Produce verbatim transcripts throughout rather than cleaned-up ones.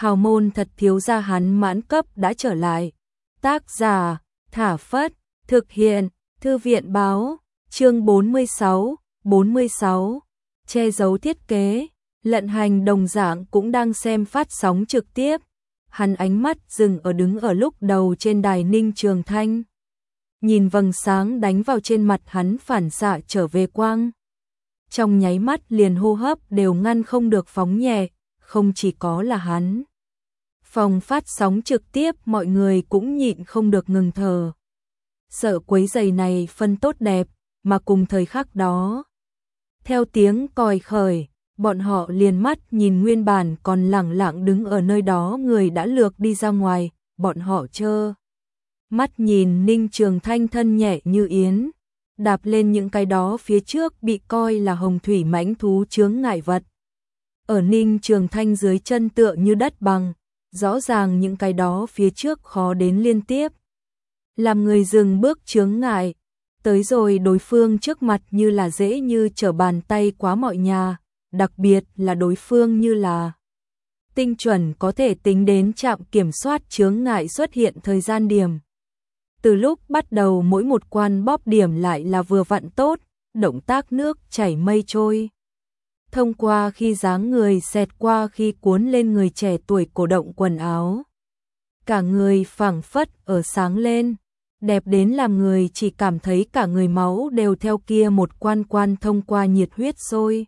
hào môn thật thiếu gia hắn mãn cấp đã trở lại. Tác giả, Thả Phất, thực hiện, Thư viện báo, chương bốn mươi sáu, bốn mươi sáu, che giấu thiết kế, Lận Hành đồng dạng cũng đang xem phát sóng trực tiếp. Hắn ánh mắt dừng ở đứng ở lúc đầu trên đài Ninh Trường Thanh. Nhìn vầng sáng đánh vào trên mặt hắn phản xạ trở về quang. Trong nháy mắt liền hô hấp đều ngăn không được phóng nhẹ, không chỉ có là hắn. Phòng phát sóng trực tiếp mọi người cũng nhịn không được ngừng thở. Sợ quấy giày này phân tốt đẹp, mà cùng thời khắc đó. Theo tiếng còi khởi, bọn họ liền mắt nhìn nguyên bản còn lẳng lặng đứng ở nơi đó người đã lược đi ra ngoài, bọn họ chơ. Mắt nhìn Ninh Trường Thanh thân nhẹ như yến, đạp lên những cái đó phía trước bị coi là hồng thủy mãnh thú chướng ngại vật. Ở Ninh Trường Thanh dưới chân tựa như đất bằng, rõ ràng những cái đó phía trước khó đến liên tiếp. Làm người dừng bước chướng ngại, tới rồi đối phương trước mặt như là dễ như trở bàn tay quá mọi nhà, đặc biệt là đối phương như là tinh chuẩn có thể tính đến trạm kiểm soát chướng ngại xuất hiện thời gian điểm. Từ lúc bắt đầu mỗi một quan bóp điểm lại là vừa vặn tốt, động tác nước chảy mây trôi. Thông qua khi dáng người xẹt qua khi cuốn lên người trẻ tuổi cổ động quần áo. Cả người phảng phất ở sáng lên, đẹp đến làm người chỉ cảm thấy cả người máu đều theo kia một quan quan thông qua nhiệt huyết sôi.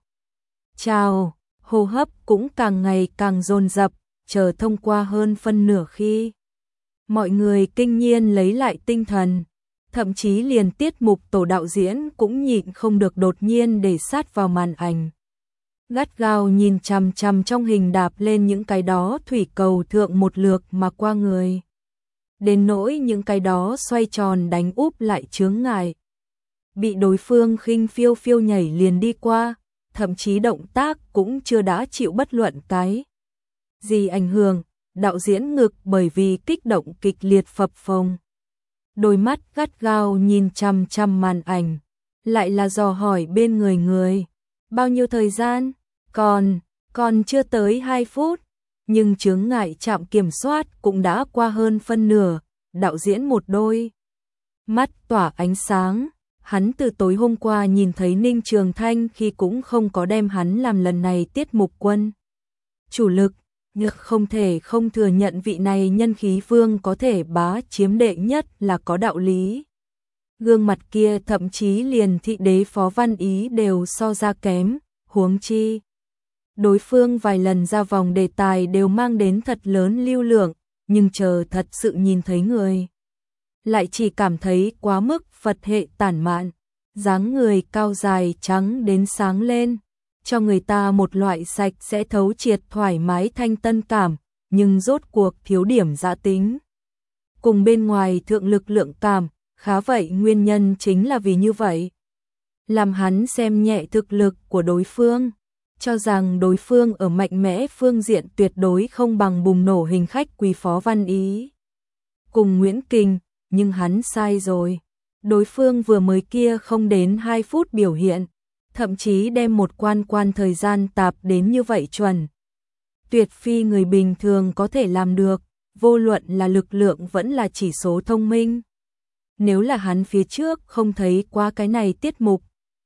Chào, hô hấp cũng càng ngày càng dồn dập, chờ thông qua hơn phân nửa khi. Mọi người kinh nhiên lấy lại tinh thần, thậm chí liền tiết mục tổ đạo diễn cũng nhịn không được đột nhiên để sát vào màn ảnh. Gắt gao nhìn chằm chằm trong hình đạp lên những cái đó thủy cầu thượng một lượt mà qua người. Đến nỗi những cái đó xoay tròn đánh úp lại chướng ngại. Bị đối phương khinh phiêu phiêu nhảy liền đi qua, thậm chí động tác cũng chưa đã chịu bất luận cái gì ảnh hưởng, đạo diễn ngực bởi vì kích động kịch liệt phập phồng. Đôi mắt gắt gao nhìn chằm chằm màn ảnh, lại là dò hỏi bên người người. Bao nhiêu thời gian? Còn, còn chưa tới hai phút, nhưng chướng ngại trạm kiểm soát cũng đã qua hơn phân nửa, đạo diễn một đôi mắt tỏa ánh sáng, hắn từ tối hôm qua nhìn thấy Ninh Trường Thanh khi cũng không có đem hắn làm lần này tiết mục quân chủ lực, nhưng không thể không thừa nhận vị này nhân khí vương có thể bá chiếm đệ nhất là có đạo lý. Gương mặt kia thậm chí liền thị đế Phó Văn Ý đều so ra kém, huống chi. Đối phương vài lần ra vòng đề tài đều mang đến thật lớn lưu lượng, nhưng chờ thật sự nhìn thấy người. Lại chỉ cảm thấy quá mức Phật hệ tản mạn, dáng người cao dài trắng đến sáng lên, cho người ta một loại sạch sẽ thấu triệt thoải mái thanh tân cảm, nhưng rốt cuộc thiếu điểm dã tính. Cùng bên ngoài thượng lực lượng cảm, khá vậy nguyên nhân chính là vì như vậy. Làm hắn xem nhẹ thực lực của đối phương, cho rằng đối phương ở mạnh mẽ phương diện tuyệt đối không bằng bùng nổ hình khách quý Phó Văn Ý. Cùng Nguyễn Kình, nhưng hắn sai rồi. Đối phương vừa mới kia không đến hai phút biểu hiện, thậm chí đem một quan quan thời gian tạp đến như vậy chuẩn. Tuyệt phi người bình thường có thể làm được, vô luận là lực lượng vẫn là chỉ số thông minh. Nếu là hắn phía trước không thấy qua cái này tiết mục,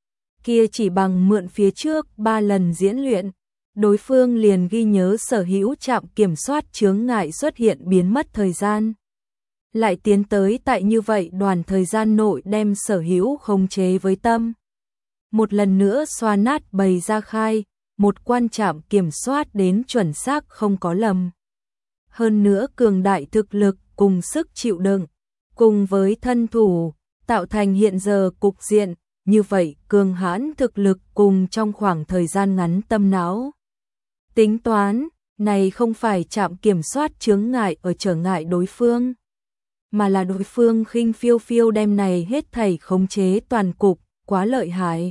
kia chỉ bằng mượn phía trước ba lần diễn luyện, đối phương liền ghi nhớ sở hữu trạm kiểm soát chướng ngại xuất hiện biến mất thời gian. Lại tiến tới tại như vậy đoàn thời gian nội đem sở hữu khống chế với tâm. Một lần nữa xoa nát bày ra khai, một quan trạm kiểm soát đến chuẩn xác không có lầm. Hơn nữa cường đại thực lực cùng sức chịu đựng, cùng với thân thủ, tạo thành hiện giờ cục diện, như vậy cường hãn thực lực cùng trong khoảng thời gian ngắn tâm não. Tính toán, này không phải trạm kiểm soát chướng ngại ở trở ngại đối phương, mà là đối phương khinh phiêu phiêu đem này hết thảy khống chế toàn cục, quá lợi hại.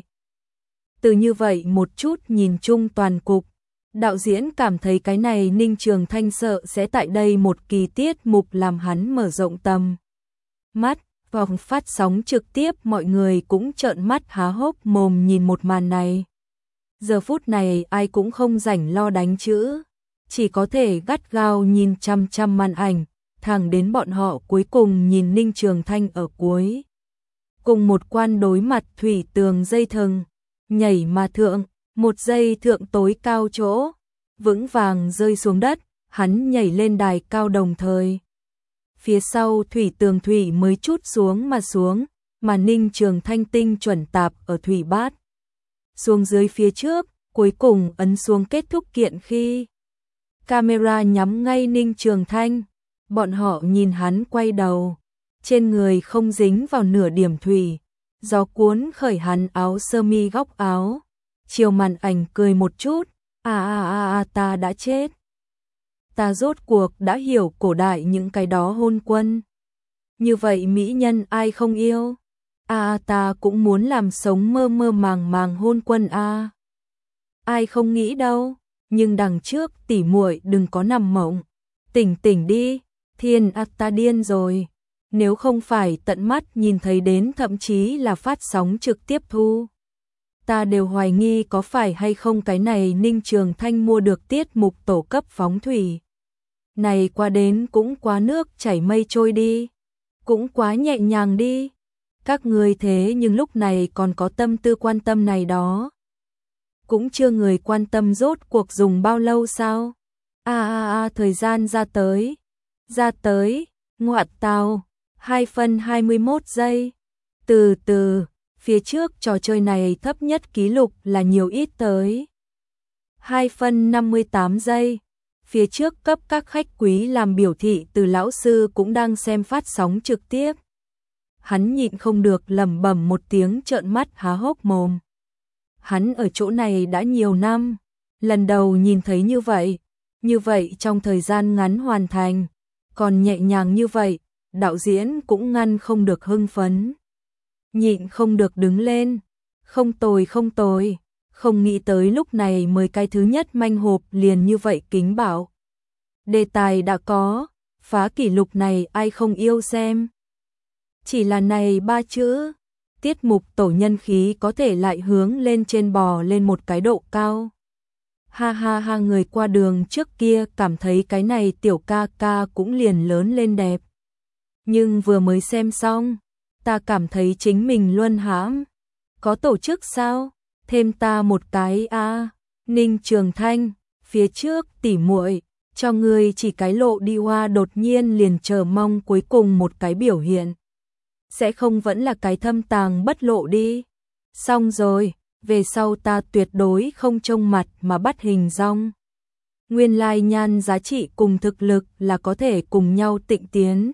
Từ như vậy một chút nhìn chung toàn cục, đạo diễn cảm thấy cái này Ninh Trường Thanh sợ sẽ tại đây một kỳ tiết mục làm hắn mở rộng tầm mắt. Vòng phát sóng trực tiếp mọi người cũng trợn mắt há hốc mồm nhìn một màn này. Giờ phút này ai cũng không rảnh lo đánh chữ, chỉ có thể gắt gao nhìn chăm chăm màn ảnh, thẳng đến bọn họ cuối cùng nhìn Ninh Trường Thanh ở cuối. Cùng một quan đối mặt thủy tường dây thừng, nhảy mà thượng, một dây thượng tối cao chỗ, vững vàng rơi xuống đất, hắn nhảy lên đài cao đồng thời. Phía sau thủy tường thủy mới chút xuống mà xuống, mà Ninh Trường Thanh tinh chuẩn tạp ở thủy bát. Xuống dưới phía trước, cuối cùng ấn xuống kết thúc kiện khi camera nhắm ngay Ninh Trường Thanh, bọn họ nhìn hắn quay đầu, trên người không dính vào nửa điểm thủy, gió cuốn khởi hắn áo sơ mi góc áo, chiều màn ảnh cười một chút, a a a a ta đã chết. Ta rốt cuộc đã hiểu cổ đại những cái đó hôn quân. Như vậy mỹ nhân ai không yêu? A à, ta cũng muốn làm sống mơ mơ màng màng hôn quân a. À. Ai không nghĩ đâu, nhưng đằng trước tỉ muội đừng có nằm mộng. Tỉnh tỉnh đi, thiên a ta điên rồi. Nếu không phải tận mắt nhìn thấy đến thậm chí là phát sóng trực tiếp thu. Ta đều hoài nghi có phải hay không cái này Ninh Trường Thanh mua được tiết mục tổ cấp phóng thủy. Này qua đến cũng quá nước chảy mây trôi đi, cũng quá nhẹ nhàng đi. Các người thế nhưng lúc này còn có tâm tư quan tâm này đó. Cũng chưa người quan tâm rốt cuộc dùng bao lâu sao? A a a thời gian ra tới. Ra tới, ngoại tào, hai phân hai mươi mốt giây. Từ từ, phía trước trò chơi này thấp nhất kỷ lục là nhiều ít tới. hai phân năm mươi tám giây. Phía trước cấp các khách quý làm biểu thị từ lão sư cũng đang xem phát sóng trực tiếp. Hắn nhịn không được lẩm bẩm một tiếng trợn mắt há hốc mồm. Hắn ở chỗ này đã nhiều năm, lần đầu nhìn thấy như vậy, như vậy trong thời gian ngắn hoàn thành, còn nhẹ nhàng như vậy, đạo diễn cũng ngăn không được hưng phấn. Nhịn không được đứng lên, không tồi không tồi, không nghĩ tới lúc này mới cái thứ nhất manh hộp liền như vậy kính bảo. Đề tài đã có, phá kỷ lục này ai không yêu xem. Chỉ là này ba chữ, tiết mục tổ nhân khí có thể lại hướng lên trên bò lên một cái độ cao. Ha ha ha người qua đường trước kia cảm thấy cái này tiểu ca ca cũng liền lớn lên đẹp. Nhưng vừa mới xem xong, ta cảm thấy chính mình luân hãm. Có tổ chức sao? Thêm ta một cái a à. Ninh Trường Thanh, phía trước tỉ muội cho người chỉ cái lộ đi hoa đột nhiên liền chờ mong cuối cùng một cái biểu hiện. Sẽ không vẫn là cái thâm tàng bất lộ đi. Xong rồi, về sau ta tuyệt đối không trông mặt mà bắt hình dong. Nguyên lai nhan giá trị cùng thực lực là có thể cùng nhau tịnh tiến.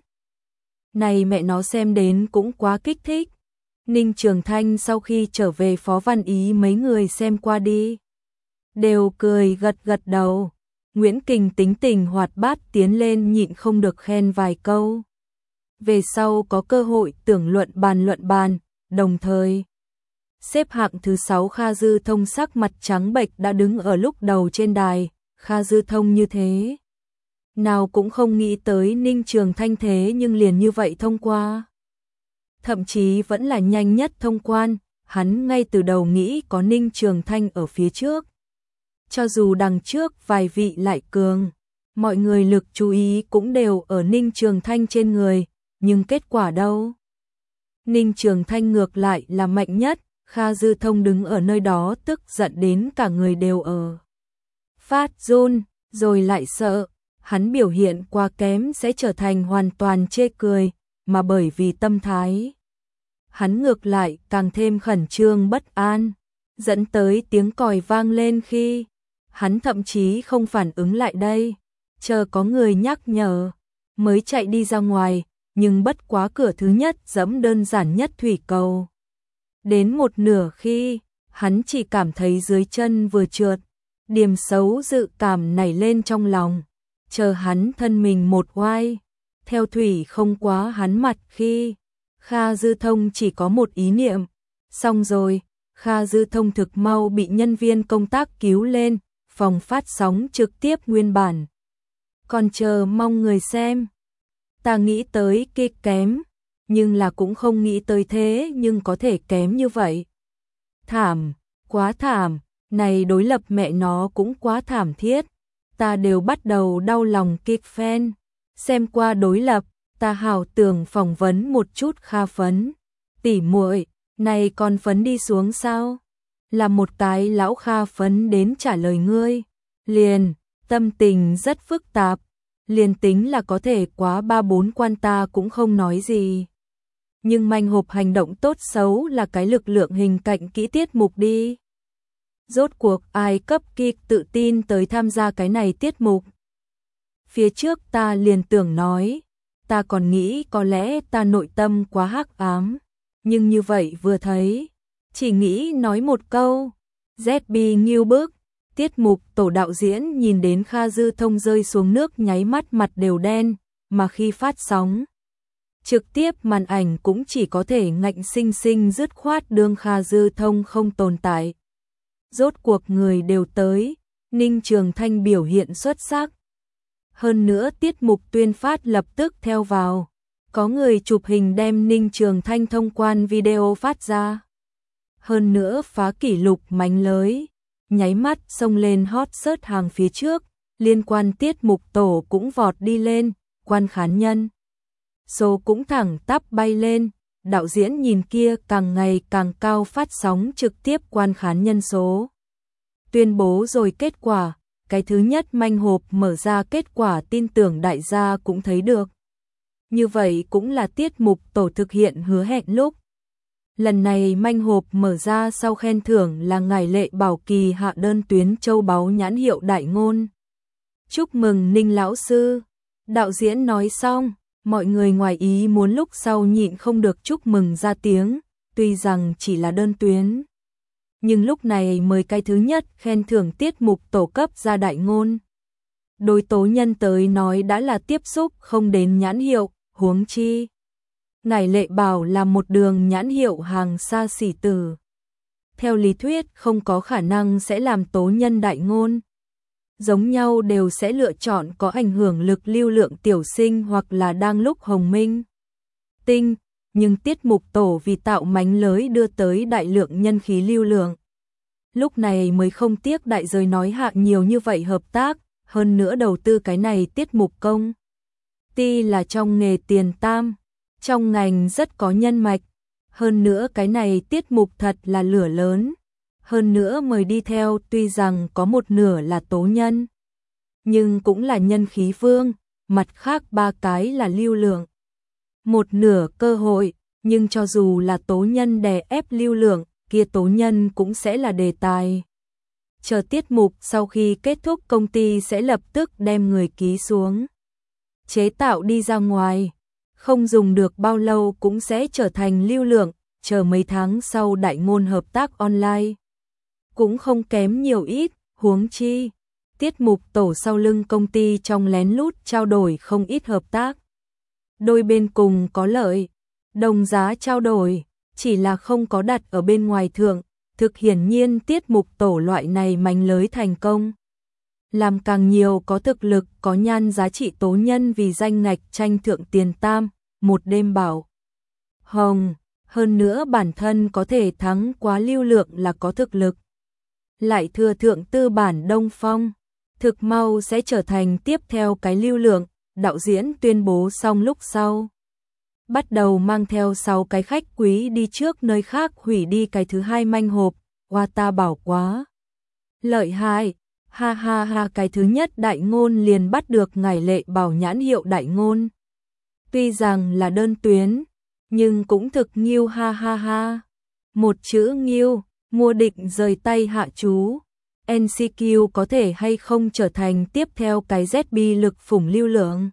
Này mẹ nó xem đến cũng quá kích thích. Ninh Trường Thanh sau khi trở về Phó Văn Ý mấy người xem qua đi. Đều cười gật gật đầu. Nguyễn Kình tính tình hoạt bát tiến lên nhịn không được khen vài câu. Về sau có cơ hội tưởng luận bàn luận bàn, đồng thời. Xếp hạng thứ sáu Kha Dư Thông sắc mặt trắng bệch đã đứng ở lúc đầu trên đài, Kha Dư Thông như thế. Nào cũng không nghĩ tới Ninh Trường Thanh thế nhưng liền như vậy thông qua. Thậm chí vẫn là nhanh nhất thông quan, hắn ngay từ đầu nghĩ có Ninh Trường Thanh ở phía trước. Cho dù đằng trước vài vị lại cường, mọi người lực chú ý cũng đều ở Ninh Trường Thanh trên người, nhưng kết quả đâu? Ninh Trường Thanh ngược lại là mạnh nhất, Kha Dư Thông đứng ở nơi đó tức giận đến cả người đều ở. Phát run, rồi lại sợ, hắn biểu hiện quá kém sẽ trở thành hoàn toàn chê cười, mà bởi vì tâm thái. Hắn ngược lại càng thêm khẩn trương bất an, dẫn tới tiếng còi vang lên khi hắn thậm chí không phản ứng lại đây, chờ có người nhắc nhở, mới chạy đi ra ngoài, nhưng bất quá cửa thứ nhất dẫm đơn giản nhất thủy cầu. Đến một nửa khi, hắn chỉ cảm thấy dưới chân vừa trượt, điểm xấu dự cảm nảy lên trong lòng, chờ hắn thân mình một oai, theo thủy không quá hắn mặt khi, Kha Dư Thông chỉ có một ý niệm, xong rồi, Kha Dư Thông thực mau bị nhân viên công tác cứu lên, phòng phát sóng trực tiếp nguyên bản. Còn chờ mong người xem. Ta nghĩ tới kịch kém, nhưng là cũng không nghĩ tới thế nhưng có thể kém như vậy. Thảm, quá thảm, này đối lập mẹ nó cũng quá thảm thiết. ta đều bắt đầu đau lòng kịch fan. Xem qua đối lập, ta hảo tưởng phỏng vấn một chút Kha Phấn. Tỉ muội, này còn Phấn đi xuống sao? Là một cái lão Kha Phấn đến trả lời ngươi. Liền, tâm tình rất phức tạp. Liền tính là có thể quá ba bốn quan ta cũng không nói gì. Nhưng manh hộp hành động tốt xấu là cái lực lượng hình cạnh kỹ tiết mục đi. Rốt cuộc ai cấp kịch tự tin tới tham gia cái này tiết mục. Phía trước ta liền tưởng nói, ta còn nghĩ có lẽ ta nội tâm quá hắc ám, nhưng như vậy vừa thấy, chỉ nghĩ nói một câu, Z B nghiêu bức. Tiết mục tổ đạo diễn nhìn đến Kha Dư Thông rơi xuống nước nháy mắt mặt đều đen, mà khi phát sóng trực tiếp màn ảnh cũng chỉ có thể ngạnh sinh sinh dứt khoát đương Kha Dư Thông không tồn tại. Rốt cuộc người đều tới, Ninh Trường Thanh biểu hiện xuất sắc. Hơn nữa tiết mục tuyên phát lập tức theo vào, có người chụp hình đem Ninh Trường Thanh thông quan video phát ra. Hơn nữa phá kỷ lục mánh lới, nháy mắt xông lên hot search hàng phía trước, liên quan tiết mục tổ cũng vọt đi lên, quan khán nhân số cũng thẳng tắp bay lên, đạo diễn nhìn kia càng ngày càng cao phát sóng trực tiếp quan khán nhân số. Tuyên bố rồi kết quả, cái thứ nhất manh hộp mở ra kết quả tin tưởng đại gia cũng thấy được. Như vậy cũng là tiết mục tổ thực hiện hứa hẹn lúc. Lần này manh hộp mở ra sau khen thưởng là ngài Lệ Bảo Kỳ hạ đơn tuyến châu báu nhãn hiệu đại ngôn. Chúc mừng Ninh lão sư. Đạo diễn nói xong, mọi người ngoài ý muốn lúc sau nhịn không được chúc mừng ra tiếng, tuy rằng chỉ là đơn tuyến. Nhưng lúc này mời cái thứ nhất khen thưởng tiết mục tổ cấp ra đại ngôn. Đối tố nhân tới nói đã là tiếp xúc không đến nhãn hiệu, huống chi. Ngài Lệ Bảo là một đường nhãn hiệu hàng xa xỉ tử. Theo lý thuyết không có khả năng sẽ làm tố nhân đại ngôn. Giống nhau đều sẽ lựa chọn có ảnh hưởng lực lưu lượng tiểu sinh hoặc là đang lúc hồng minh. Tinh, nhưng tiết mục tổ vì tạo mánh lới đưa tới đại lượng nhân khí lưu lượng. Lúc này mới không tiếc đại giới nói hạ nhiều như vậy hợp tác, hơn nữa đầu tư cái này tiết mục công. Ty là trong nghề tiền tam, trong ngành rất có nhân mạch, hơn nữa cái này tiết mục thật là lửa lớn, hơn nữa mời đi theo tuy rằng có một nửa là tố nhân, nhưng cũng là nhân khí vương, mặt khác ba cái là lưu lượng. Một nửa cơ hội, nhưng cho dù là tố nhân đè ép lưu lượng, kia tố nhân cũng sẽ là đề tài. Chờ tiết mục sau khi kết thúc công ty sẽ lập tức đem người ký xuống. Chế tạo đi ra ngoài, không dùng được bao lâu cũng sẽ trở thành lưu lượng, chờ mấy tháng sau đại ngôn hợp tác online. Cũng không kém nhiều ít, huống chi. Tiết mục tổ sau lưng công ty trong lén lút trao đổi không ít hợp tác. Đôi bên cùng có lợi, đồng giá trao đổi, chỉ là không có đặt ở bên ngoài thượng, thực hiển nhiên tiết mục tổ loại này mánh lới thành công. Làm càng nhiều có thực lực, có nhan giá trị tố nhân vì danh ngạch tranh thượng tiền tam, một đêm bảo hồng, hơn nữa bản thân có thể thắng quá lưu lượng là có thực lực. Lại thừa thượng tư bản Đông Phong, thực mau sẽ trở thành tiếp theo cái lưu lượng, đạo diễn tuyên bố xong lúc sau. Bắt đầu mang theo sáu cái khách quý đi trước nơi khác hủy đi cái thứ hai manh hộp, hoa ta bảo quá. Lợi hại, ha ha ha cái thứ nhất đại ngôn liền bắt được ngài Lệ Bảo nhãn hiệu đại ngôn. Tuy rằng là đơn tuyến, nhưng cũng thực nghiêu ha ha ha. Một chữ nghiêu, mua định rời tay hạ chú. en xê quy có thể hay không trở thành tiếp theo cái Z B lực phủng lưu lượng.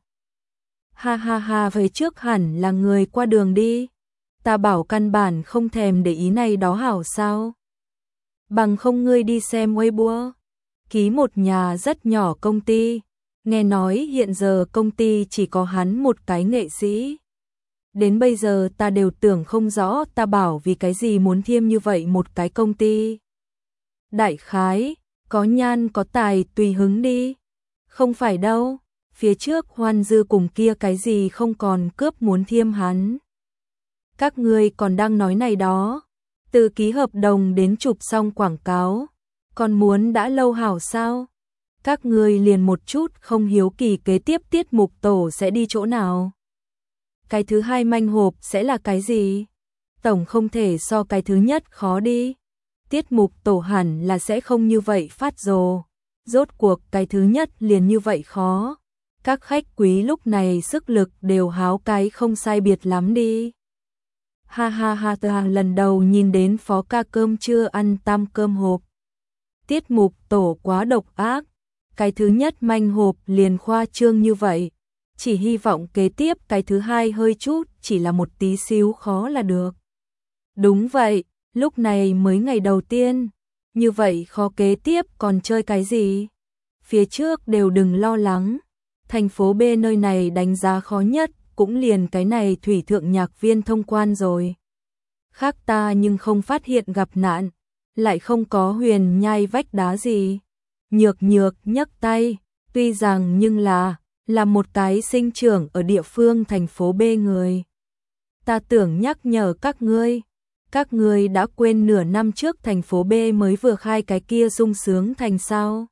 Ha ha ha về trước hẳn là người qua đường đi. Ta bảo căn bản không thèm để ý này đó hảo sao. Bằng không ngươi đi xem Weibo. Ký một nhà rất nhỏ công ty. Nghe nói hiện giờ công ty chỉ có hắn một cái nghệ sĩ. Đến bây giờ ta đều tưởng không rõ ta bảo vì cái gì muốn thêm như vậy một cái công ty. Đại khái, có nhan có tài tùy hứng đi. Không phải đâu, phía trước Hoan Dư cùng kia cái gì không còn cướp muốn thiêm hắn. Các ngươi còn đang nói này đó, từ ký hợp đồng đến chụp xong quảng cáo, còn muốn đã lâu hảo sao? Các ngươi liền một chút không hiếu kỳ kế tiếp tiết mục tổ sẽ đi chỗ nào. Cái thứ hai manh hộp sẽ là cái gì? Tổng không thể so cái thứ nhất khó đi. Tiết mục tổ hẳn là sẽ không như vậy phát rồ. Rốt cuộc cái thứ nhất liền như vậy khó. Các khách quý lúc này sức lực đều háo cái không sai biệt lắm đi. Ha ha ha, ta lần đầu nhìn đến phó ca cơm chưa ăn tam cơm hộp. Tiết mục tổ quá độc ác. Cái thứ nhất manh hộp liền khoa trương như vậy. Chỉ hy vọng kế tiếp cái thứ hai hơi chút, chỉ là một tí xíu khó là được. Đúng vậy, lúc này mới ngày đầu tiên. Như vậy khó kế tiếp còn chơi cái gì? Phía trước đều đừng lo lắng. Thành phố B nơi này đánh giá khó nhất, cũng liền cái này thủy thượng nhạc viên thông quan rồi. Khác ta nhưng không phát hiện gặp nạn, lại không có huyền nhai vách đá gì. Nhược nhược nhấc tay, tuy rằng nhưng là, là một cái sinh trưởng ở địa phương thành phố B người. Ta tưởng nhắc nhở các ngươi, các ngươi đã quên nửa năm trước thành phố B mới vừa khai cái kia sung sướng thành sao.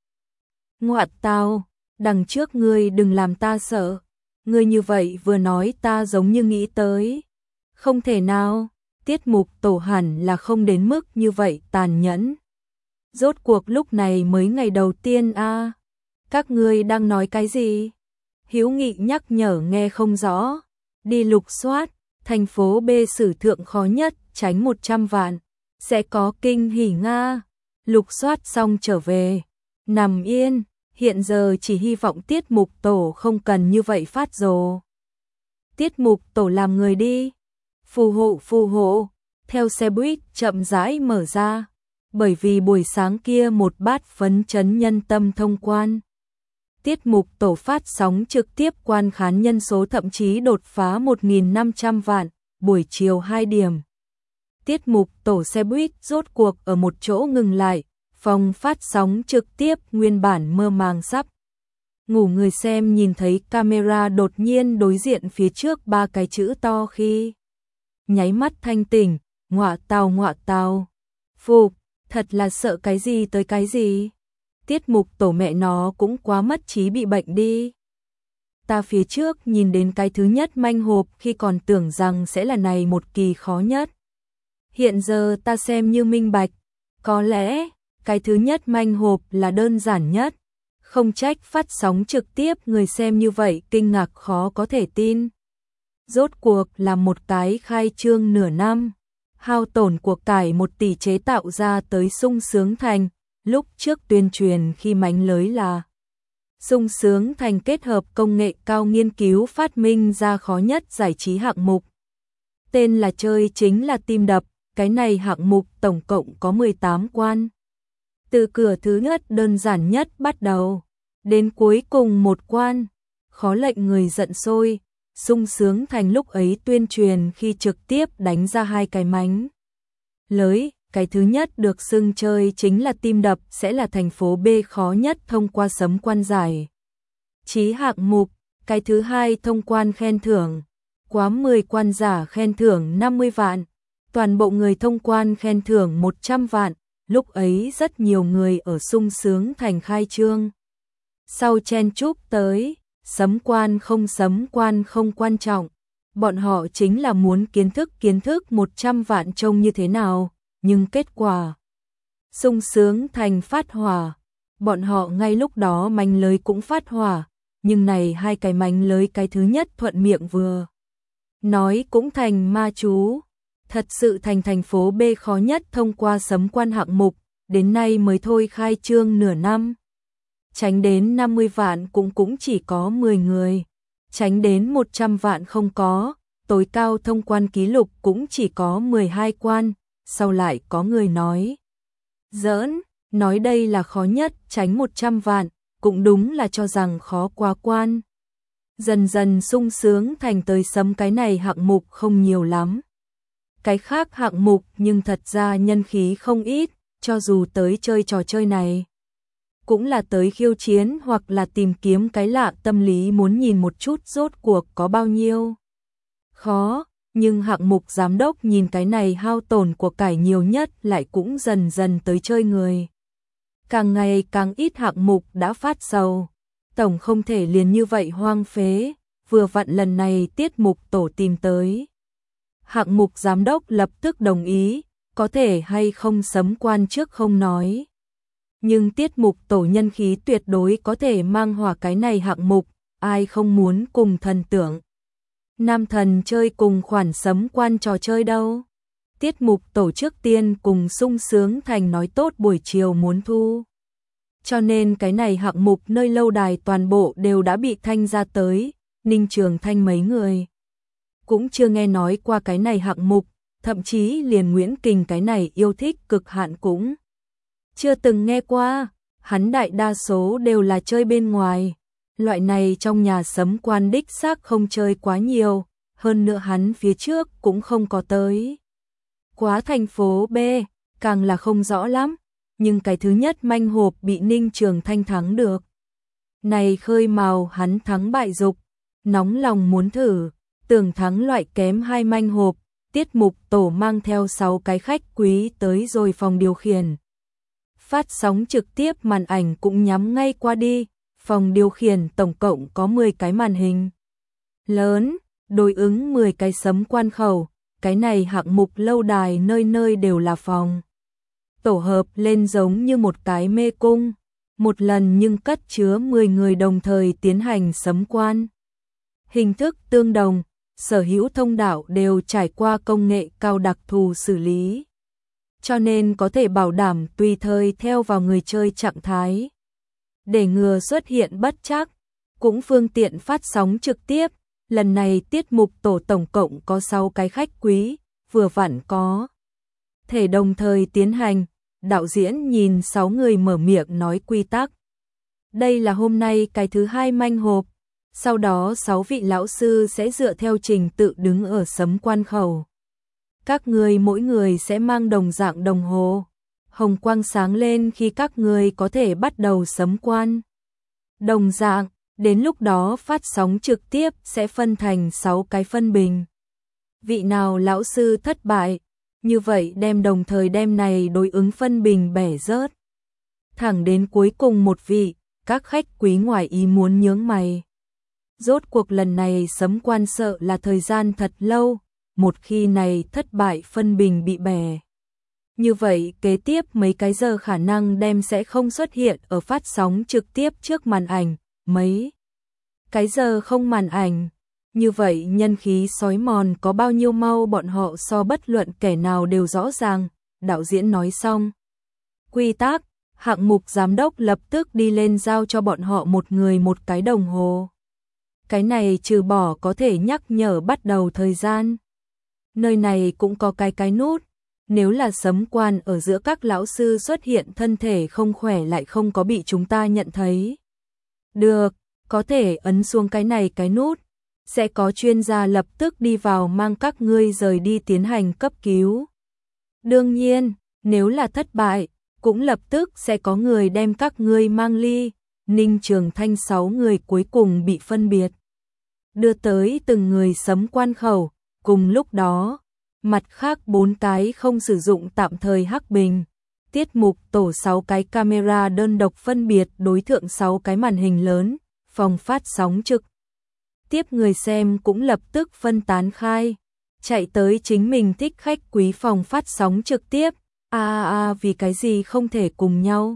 Ngoạn tao, đằng trước ngươi đừng làm ta sợ, ngươi như vậy vừa nói ta giống như nghĩ tới. Không thể nào, tiết mục tổ hẳn là không đến mức như vậy tàn nhẫn. Rốt cuộc lúc này mới ngày đầu tiên a à. Các ngươi đang nói cái gì? Hiếu Nghị nhắc nhở nghe không rõ. Đi lục soát, thành phố B sử thượng khó nhất, tránh một trăm vạn. Sẽ có kinh hỉ Nga. Lục soát xong trở về. Nằm yên, hiện giờ chỉ hy vọng tiết mục tổ không cần như vậy phát rồ. Tiết mục tổ làm người đi. Phù hộ phù hộ, theo xe buýt chậm rãi mở ra. Bởi vì buổi sáng kia một bát phấn chấn nhân tâm thông quan. Tiết mục tổ phát sóng trực tiếp quan khán nhân số thậm chí đột phá một nghìn năm trăm vạn, buổi chiều hai điểm. Tiết mục tổ xe buýt rốt cuộc ở một chỗ ngừng lại, phòng phát sóng trực tiếp nguyên bản mơ màng sắp. Ngủ người xem nhìn thấy camera đột nhiên đối diện phía trước ba cái chữ to khi. Nháy mắt thanh tỉnh, ngọa tào ngọa tào. Phục, thật là sợ cái gì tới cái gì. Tiết mục tổ mẹ nó cũng quá mất trí bị bệnh đi. Ta phía trước nhìn đến cái thứ nhất manh hộp khi còn tưởng rằng sẽ là này một kỳ khó nhất. Hiện giờ ta xem như minh bạch, có lẽ cái thứ nhất manh hộp là đơn giản nhất. Không trách phát sóng trực tiếp người xem như vậy kinh ngạc khó có thể tin. Rốt cuộc là một cái khai trương nửa năm, hao tổn của cải một tỷ chế tạo ra tới sung sướng thành. Lúc trước tuyên truyền khi mánh lới là sung sướng thành kết hợp công nghệ cao nghiên cứu phát minh ra khó nhất giải trí hạng mục. Tên là chơi chính là tim đập, cái này hạng mục tổng cộng có mười tám quan. Từ cửa thứ nhất đơn giản nhất bắt đầu, đến cuối cùng một quan, khó lệnh người giận sôi. Sung sướng thành lúc ấy tuyên truyền khi trực tiếp đánh ra hai cái mánh lới. Cái thứ nhất được xưng chơi chính là tim đập sẽ là thành phố B khó nhất thông qua sấm quan giải trí hạng mục. Cái thứ hai thông quan khen thưởng, quá mười quan giả khen thưởng năm mươi vạn, toàn bộ người thông quan khen thưởng một trăm vạn. Lúc ấy rất nhiều người ở sung sướng thành khai trương sau chen chúc tới. Sấm quan không sấm quan không quan trọng, bọn họ chính là muốn kiến thức kiến thức một trăm vạn trông như thế nào. Nhưng kết quả sung sướng thành phát hỏa, bọn họ ngay lúc đó mánh lới cũng phát hỏa. Nhưng này hai cái mánh lới, cái thứ nhất thuận miệng vừa nói cũng thành ma chú. Thật sự thành thành phố B khó nhất thông qua sấm quan hạng mục, đến nay mới thôi khai trương nửa năm. Tránh đến năm mươi vạn cũng cũng chỉ có mười người, tránh đến một trăm vạn không có, tối cao thông quan ký lục cũng chỉ có mười hai quan. Sau lại có người nói giỡn, nói đây là khó nhất, tránh một trăm vạn, cũng đúng là cho rằng khó quá quan. Dần dần sung sướng thành tới sấm cái này hạng mục không nhiều lắm. Cái khác hạng mục nhưng thật ra nhân khí không ít, cho dù tới chơi trò chơi này. Cũng là tới khiêu chiến hoặc là tìm kiếm cái lạ tâm lý muốn nhìn một chút rốt cuộc có bao nhiêu. Khó. Nhưng hạng mục giám đốc nhìn cái này hao tổn của cải nhiều nhất lại cũng dần dần tới chơi người. càng ngày càng ít hạng mục đã phát sầu. Tổng không thể liền như vậy hoang phế, vừa vặn lần này tiết mục tổ tìm tới. Hạng mục giám đốc lập tức đồng ý, có thể hay không sấm quan trước không nói. Nhưng tiết mục tổ nhân khí tuyệt đối có thể mang hỏa cái này hạng mục, ai không muốn cùng thần tượng. Nam thần chơi cùng khoản sấm quan trò chơi đâu. Tiết mục tổ trước tiên cùng sung sướng thành nói tốt buổi chiều muốn thu. Cho nên cái này hạng mục nơi lâu đài toàn bộ đều đã bị thanh ra tới, Ninh Trường Thanh mấy người cũng chưa nghe nói qua cái này hạng mục, thậm chí liền Nguyễn Kình cái này yêu thích cực hạn cũng chưa từng nghe qua, hắn đại đa số đều là chơi bên ngoài. Loại này trong nhà sấm quan đích xác không chơi quá nhiều, hơn nữa hắn phía trước cũng không có tới quá thành phố B, càng là không rõ lắm, nhưng cái thứ nhất manh hộp bị Ninh Trường Thanh thắng được. Này khơi mào hắn thắng bại dục, nóng lòng muốn thử, tưởng thắng loại kém hai manh hộp, tiết mục tổ mang theo sáu cái khách quý tới rồi phòng điều khiển. Phát sóng trực tiếp màn ảnh cũng nhắm ngay qua đi, phòng điều khiển tổng cộng có mười cái màn hình lớn, đối ứng mười cái sấm quan khẩu, cái này hạng mục lâu đài nơi nơi đều là phòng. Tổ hợp lên giống như một cái mê cung, một lần nhưng cất chứa mười người đồng thời tiến hành sấm quan. Hình thức tương đồng, sở hữu thông đạo đều trải qua công nghệ cao đặc thù xử lý, cho nên có thể bảo đảm tùy thời theo vào người chơi trạng thái. Để ngừa xuất hiện bất trắc, cũng phương tiện phát sóng trực tiếp, lần này tiết mục tổ tổng cộng có sáu cái khách quý, vừa vặn có thể đồng thời tiến hành. Đạo diễn nhìn sáu người mở miệng nói quy tắc. Đây là hôm nay cái thứ hai manh hộp, sau đó sáu vị lão sư sẽ dựa theo trình tự đứng ở sấm quan khẩu. Các người mỗi người sẽ mang đồng dạng đồng hồ, hồng quang sáng lên khi các người có thể bắt đầu sấm quan. Đồng dạng, đến lúc đó phát sóng trực tiếp sẽ phân thành sáu cái phân bình. Vị nào lão sư thất bại, như vậy đem đồng thời đem này đối ứng phân bình bẻ rớt. Thẳng đến cuối cùng một vị, các khách quý ngoài ý muốn nhướng mày. Rốt cuộc lần này sấm quan sợ là thời gian thật lâu, một khi này thất bại phân bình bị bẻ. Như vậy kế tiếp mấy cái giờ khả năng đem sẽ không xuất hiện ở phát sóng trực tiếp trước màn ảnh, mấy cái giờ không màn ảnh. Như vậy nhân khí sói mòn có bao nhiêu mau bọn họ so bất luận kẻ nào đều rõ ràng, đạo diễn nói xong. Quy tắc, hạng mục giám đốc lập tức đi lên giao cho bọn họ một người một cái đồng hồ. Cái này trừ bỏ có thể nhắc nhở bắt đầu thời gian. Nơi này cũng có cái cái nút, nếu là sấm quan ở giữa các lão sư xuất hiện thân thể không khỏe lại không có bị chúng ta nhận thấy. Được, có thể ấn xuống cái này cái nút. Sẽ có chuyên gia lập tức đi vào mang các ngươi rời đi tiến hành cấp cứu. Đương nhiên, nếu là thất bại, cũng lập tức sẽ có người đem các ngươi mang ly. Ninh Trường Thanh sáu người cuối cùng bị phân biệt, đưa tới từng người sấm quan khẩu. Cùng lúc đó, mặt khác bốn cái không sử dụng tạm thời hắc bình. Tiết mục tổ sáu cái camera đơn độc phân biệt đối tượng sáu cái màn hình lớn, phòng phát sóng trực tiếp người xem cũng lập tức phân tán khai, chạy tới chính mình thích khách quý phòng phát sóng trực tiếp. A a a vì cái gì không thể cùng nhau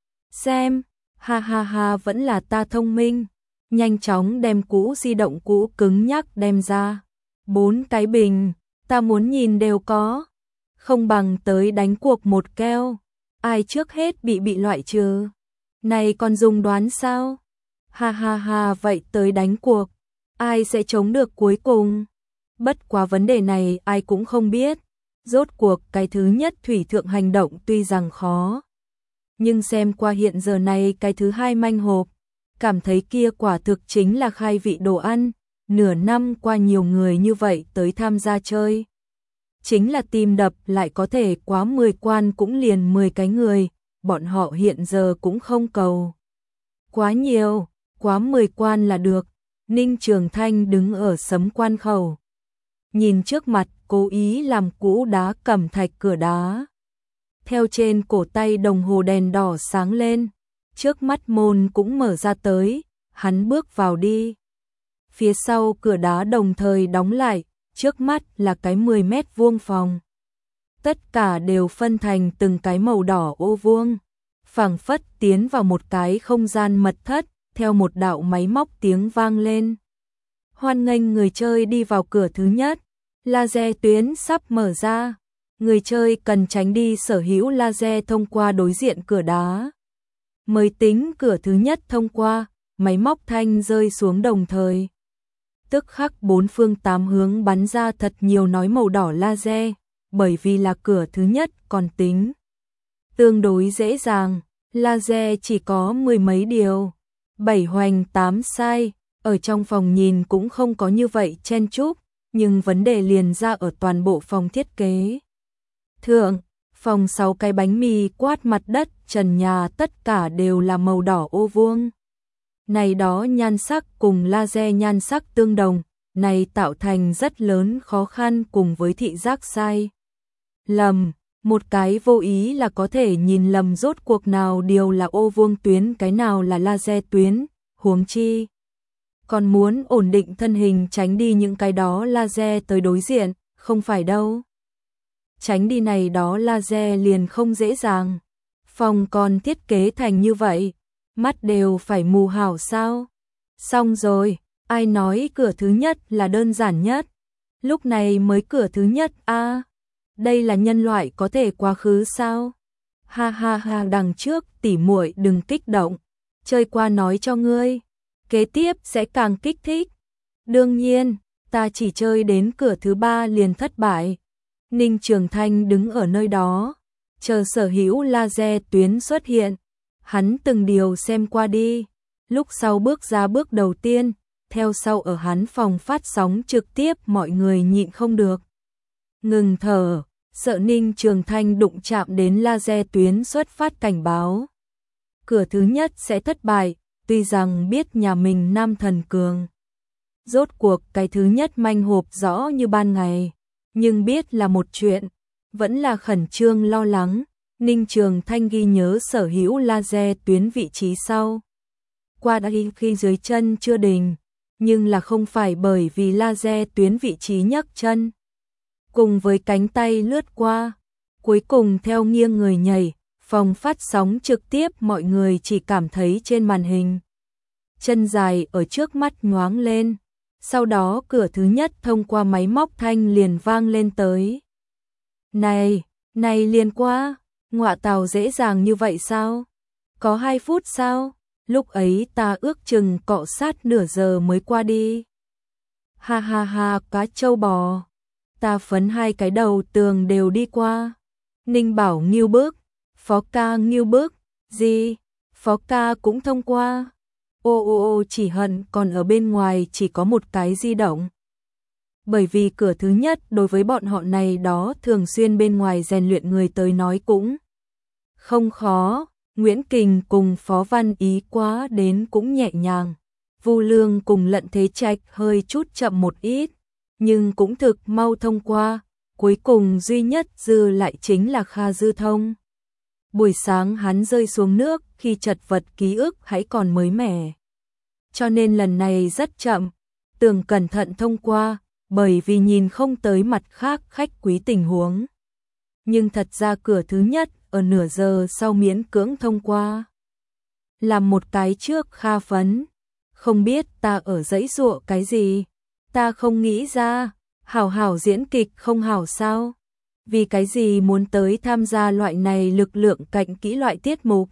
xem, ha ha ha vẫn là ta thông minh, nhanh chóng đem cũ di động cũ cứng nhắc đem ra. Bốn cái bình, ta muốn nhìn đều có, không bằng tới đánh cuộc một keo, ai trước hết bị bị loại trừ. Này còn dùng đoán sao? Ha ha ha vậy tới đánh cuộc. Ai sẽ chống được cuối cùng? Bất quá vấn đề này ai cũng không biết. Rốt cuộc cái thứ nhất thủy thượng hành động tuy rằng khó, nhưng xem qua hiện giờ này cái thứ hai manh hộp, cảm thấy kia quả thực chính là khai vị đồ ăn. Nửa năm qua nhiều người như vậy tới tham gia chơi, chính là tìm đập lại có thể quá mười quan cũng liền mười cái người, bọn họ hiện giờ cũng không cầu quá nhiều, quá mười quan là được. Ninh Trường Thanh đứng ở sấm quan khẩu, nhìn trước mặt cố ý làm cũ đá cẩm thạch cửa đá. theo trên cổ tay đồng hồ đèn đỏ sáng lên, trước mắt môn cũng mở ra tới, hắn bước vào đi. Phía sau cửa đá đồng thời đóng lại, trước mắt là cái mười mét vuông phòng. Tất cả đều phân thành từng cái màu đỏ ô vuông, phảng phất tiến vào một cái không gian mật thất, theo một đạo máy móc tiếng vang lên. Hoan nghênh người chơi đi vào cửa thứ nhất, laser tuyến sắp mở ra. Người chơi cần tránh đi sở hữu laser thông qua đối diện cửa đá. Mới tính cửa thứ nhất thông qua, máy móc thanh rơi xuống đồng thời. Tức khắc bốn phương tám hướng bắn ra thật nhiều nói màu đỏ laser, bởi vì là cửa thứ nhất còn tính tương đối dễ dàng, laser chỉ có mười mấy điều, bảy hoành tám sai, ở trong phòng nhìn cũng không có như vậy chen chúc, nhưng vấn đề liền ra ở toàn bộ phòng thiết kế. Thượng, phòng sáu cái bánh mì quát mặt đất, trần nhà tất cả đều là màu đỏ ô vuông. Này đó nhan sắc cùng laser nhan sắc tương đồng, này tạo thành rất lớn khó khăn cùng với thị giác sai lầm, một cái vô ý là có thể nhìn lầm rốt cuộc nào điều là ô vuông tuyến, cái nào là laser tuyến, huống chi còn muốn ổn định thân hình tránh đi những cái đó laser tới đối diện, không phải đâu. Tránh đi này đó laser liền không dễ dàng. Phòng còn thiết kế thành như vậy, mắt đều phải mù hảo sao? Xong rồi, ai nói cửa thứ nhất là đơn giản nhất? Lúc này mới cửa thứ nhất a. À, đây là nhân loại có thể quá khứ sao? Ha ha ha, đằng trước tỉ muội đừng kích động, chơi qua nói cho ngươi, kế tiếp sẽ càng kích thích. Đương nhiên, ta chỉ chơi đến cửa thứ ba liền thất bại. Ninh Trường Thanh đứng ở nơi đó, chờ sở hữu laser tuyến xuất hiện. Hắn từng điều xem qua đi, lúc sau bước ra bước đầu tiên, theo sau ở hắn phòng phát sóng trực tiếp mọi người nhịn không được. Ngừng thở, sợ Ninh Trường Thanh đụng chạm đến laser tuyến xuất phát cảnh báo. Cửa thứ nhất sẽ thất bại, tuy rằng biết nhà mình nam thần cường. Rốt cuộc cái thứ nhất manh hộp rõ như ban ngày, nhưng biết là một chuyện, vẫn là khẩn trương lo lắng. Ninh Trường Thanh ghi nhớ sở hữu laser tuyến vị trí sau. Qua đã khi dưới chân chưa đình, nhưng là không phải bởi vì laser tuyến vị trí nhấc chân. Cùng với cánh tay lướt qua, cuối cùng theo nghiêng người nhảy, phòng phát sóng trực tiếp mọi người chỉ cảm thấy trên màn hình. Chân dài ở trước mắt nhoáng lên, sau đó cửa thứ nhất thông qua máy móc thanh liền vang lên tới. Này, này liền qua. Ngọa tàu dễ dàng như vậy sao? Có hai phút sao? Lúc ấy ta ước chừng cọ sát nửa giờ mới qua đi. Ha ha ha, cá trâu bò. Ta phấn hai cái đầu tường đều đi qua. Ninh Bảo nghiêu bước, Phó ca nghiêu bước, gì? Phó ca cũng thông qua. Ô ô ô, chỉ hận còn ở bên ngoài chỉ có một cái di động. Bởi vì cửa thứ nhất đối với bọn họ này đó thường xuyên bên ngoài rèn luyện người tới nói cũng không khó. Nguyễn Kình cùng Phó Văn Ý quá đến cũng nhẹ nhàng. Vu Lương cùng Lận Thế Trạch hơi chút chậm một ít, nhưng cũng thực mau thông qua. Cuối cùng duy nhất dư lại chính là Kha Dư Thông. Buổi sáng hắn rơi xuống nước khi chật vật ký ức hãy còn mới mẻ, cho nên lần này rất chậm, tưởng cẩn thận thông qua, bởi vì nhìn không tới mặt khác khách quý tình huống. Nhưng thật ra cửa thứ nhất ở nửa giờ sau miễn cưỡng thông qua. Làm một cái trước Kha phấn, không biết ta ở dãy dụa cái gì, ta không nghĩ ra, hảo hảo diễn kịch không hảo sao? Vì cái gì muốn tới tham gia loại này lực lượng cạnh kỹ loại tiết mục?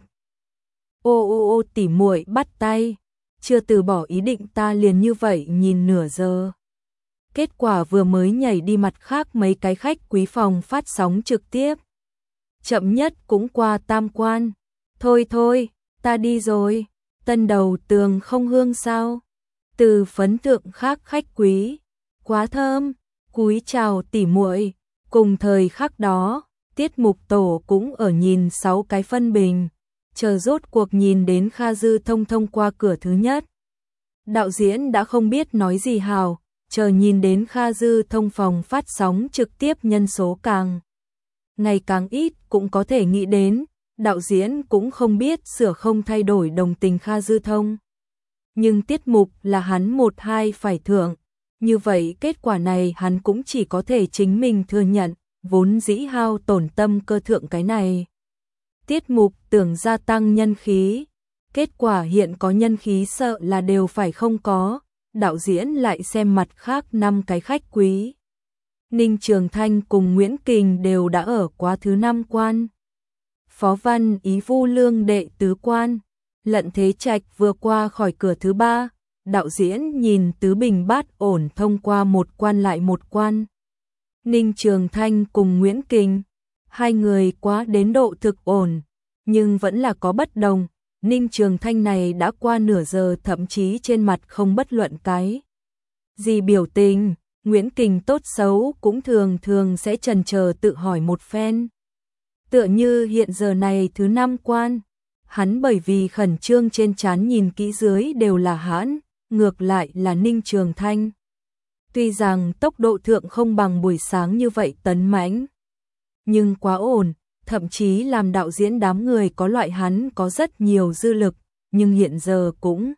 Ô ô ô, tỉ muội bắt tay, chưa từ bỏ ý định ta liền như vậy nhìn nửa giờ. Kết quả vừa mới nhảy đi mặt khác mấy cái khách quý phòng phát sóng trực tiếp. Chậm nhất cũng qua tam quan. Thôi thôi, ta đi rồi. Tân đầu tường không hương sao? Từ phấn tượng khác khách quý. Quá thơm. Cúi chào tỉ muội. Cùng thời khắc đó, tiết mục tổ cũng ở nhìn sáu cái phân bình. Chờ rốt cuộc nhìn đến Kha Dư Thông thông qua cửa thứ nhất. Đạo diễn đã không biết nói gì hào. Chờ nhìn đến Kha Dư Thông phòng phát sóng trực tiếp nhân số càng ngày càng ít cũng có thể nghĩ đến, đạo diễn cũng không biết sửa không thay đổi đồng tình Kha Dư Thông. Nhưng tiết mục là hắn một hai phải thưởng, như vậy kết quả này hắn cũng chỉ có thể chính mình thừa nhận, vốn dĩ hao tổn tâm cơ thượng cái này. Tiết mục tưởng gia tăng nhân khí, kết quả hiện có nhân khí sợ là đều phải không có, đạo diễn lại xem mặt khác năm cái khách quý. Ninh Trường Thanh cùng Nguyễn Kình đều đã ở quá thứ năm quan. Phó Văn Ý Vu Lương đệ tứ quan, Lận Thế Trạch vừa qua khỏi cửa thứ ba, đạo diễn nhìn tứ bình bát ổn thông qua một quan lại một quan. Ninh Trường Thanh cùng Nguyễn Kình, hai người quá đến độ thực ổn, nhưng vẫn là có bất đồng. Ninh Trường Thanh này đã qua nửa giờ thậm chí trên mặt không bất luận cái gì biểu tình, Nguyễn Kình tốt xấu cũng thường thường sẽ chần chờ tự hỏi một phen. Tựa như hiện giờ này thứ năm quan, hắn bởi vì khẩn trương trên trán nhìn kỹ dưới đều là hãn, ngược lại là Ninh Trường Thanh. Tuy rằng tốc độ thượng không bằng buổi sáng như vậy tấn mãnh, nhưng quá ổn, thậm chí làm đạo diễn đám người có loại hắn có rất nhiều dư lực, nhưng hiện giờ cũng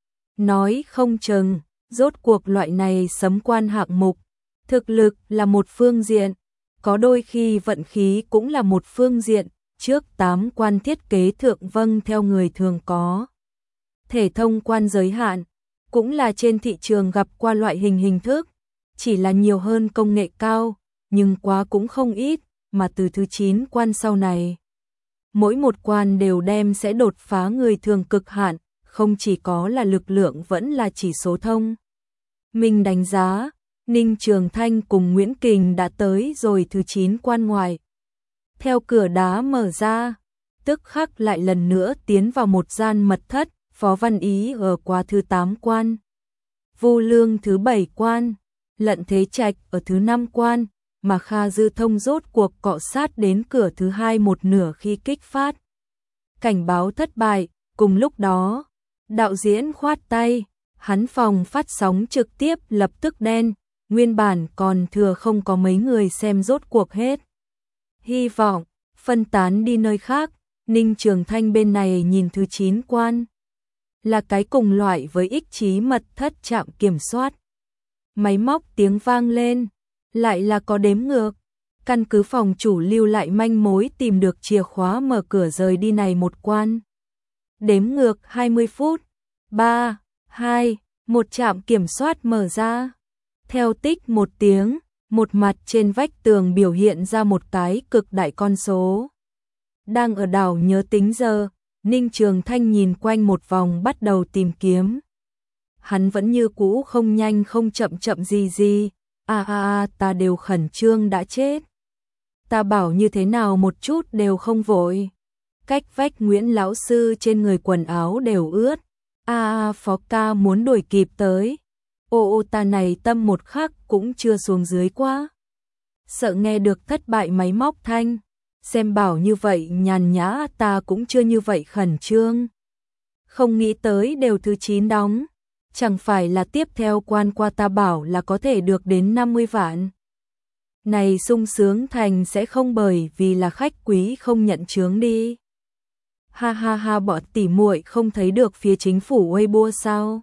nói không chừng, rốt cuộc loại này sấm quan hạng mục, thực lực là một phương diện, có đôi khi vận khí cũng là một phương diện, trước tám quan thiết kế thượng vâng theo người thường có. Thể thông quan giới hạn, cũng là trên thị trường gặp qua loại hình hình thức, chỉ là nhiều hơn công nghệ cao, nhưng quá cũng không ít, mà từ thứ chín quan sau này. Mỗi một quan đều đem sẽ đột phá người thường cực hạn, không chỉ có là lực lượng vẫn là chỉ số thông. Mình đánh giá, Ninh Trường Thanh cùng Nguyễn Kình đã tới rồi thứ chín quan ngoài. Theo cửa đá mở ra, tức khắc lại lần nữa tiến vào một gian mật thất, Phó Văn Ý ở qua thứ tám quan. Vu Lương thứ bảy quan, Lận Thế Trạch ở thứ năm quan, mà Kha Dư Thông rốt cuộc cọ sát đến cửa thứ hai một nửa khi kích phát. Cảnh báo thất bại, cùng lúc đó, đạo diễn khoát tay, hắn phòng phát sóng trực tiếp lập tức đen, nguyên bản còn thừa không có mấy người xem rốt cuộc hết. Hy vọng, phân tán đi nơi khác, Ninh Trường Thanh bên này nhìn thứ chín quan. Là cái cùng loại với ích trí mật thất trạm kiểm soát. Máy móc tiếng vang lên, lại là có đếm ngược. Căn cứ phòng chủ lưu lại manh mối tìm được chìa khóa mở cửa rời đi này một quan. Đếm ngược hai mươi phút, ba, hai, một trạm kiểm soát mở ra. Theo tích một tiếng, một mặt trên vách tường biểu hiện ra một cái cực đại con số. Đang ở đảo nhớ tính giờ, Ninh Trường Thanh nhìn quanh một vòng bắt đầu tìm kiếm. Hắn vẫn như cũ không nhanh không chậm chậm gì gì, a a a ta đều khẩn trương đã chết. Ta bảo như thế nào một chút đều không vội. Cách vách Nguyễn lão sư trên người quần áo đều ướt. A a Phó ca muốn đuổi kịp tới. Ô ô ta này tâm một khắc cũng chưa xuống dưới quá. Sợ nghe được thất bại máy móc thanh. Xem bảo như vậy nhàn nhã ta cũng chưa như vậy khẩn trương. Không nghĩ tới đều thứ chín đóng. Chẳng phải là tiếp theo quan qua ta bảo là có thể được đến năm mươi vạn. Này sung sướng thành sẽ không bởi vì là khách quý không nhận chướng đi. Ha ha ha bọn tỉ muội không thấy được phía chính phủ Weibo sao?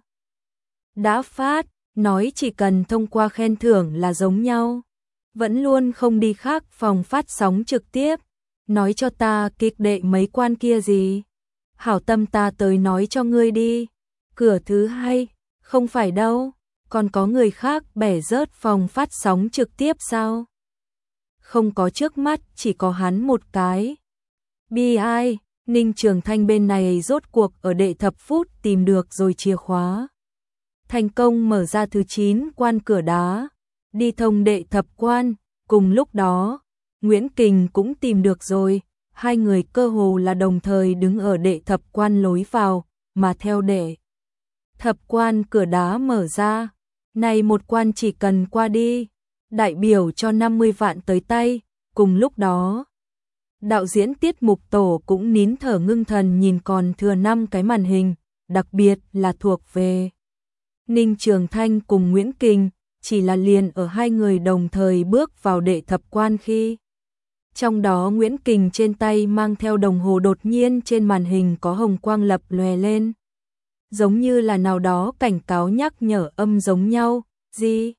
Đã phát, nói chỉ cần thông qua khen thưởng là giống nhau. Vẫn luôn không đi khác phòng phát sóng trực tiếp. Nói cho ta kịch đệ mấy quan kia gì. Hảo tâm ta tới nói cho ngươi đi. Cửa thứ hai, không phải đâu. Còn có người khác bẻ rớt phòng phát sóng trực tiếp sao? Không có trước mắt, chỉ có hắn một cái. Bi ai, Ninh Trường Thanh bên này rốt cuộc ở đệ thập phút tìm được rồi chìa khóa. Thành công mở ra thứ chín quan cửa đá, đi thông đệ thập quan, cùng lúc đó, Nguyễn Kình cũng tìm được rồi, hai người cơ hồ là đồng thời đứng ở đệ thập quan lối vào, mà theo đệ thập quan cửa đá mở ra, này một quan chỉ cần qua đi, đại biểu cho năm mươi vạn tới tay, cùng lúc đó. Đạo diễn tiết mục tổ cũng nín thở ngưng thần nhìn còn thừa năm cái màn hình, đặc biệt là thuộc về Ninh Trường Thanh cùng Nguyễn Kình, chỉ là liền ở hai người đồng thời bước vào đệ thập quan khi Trong đó Nguyễn Kình trên tay mang theo đồng hồ đột nhiên trên màn hình có hồng quang lập lòe lên. Giống như là nào đó cảnh cáo nhắc nhở âm giống nhau. Gì?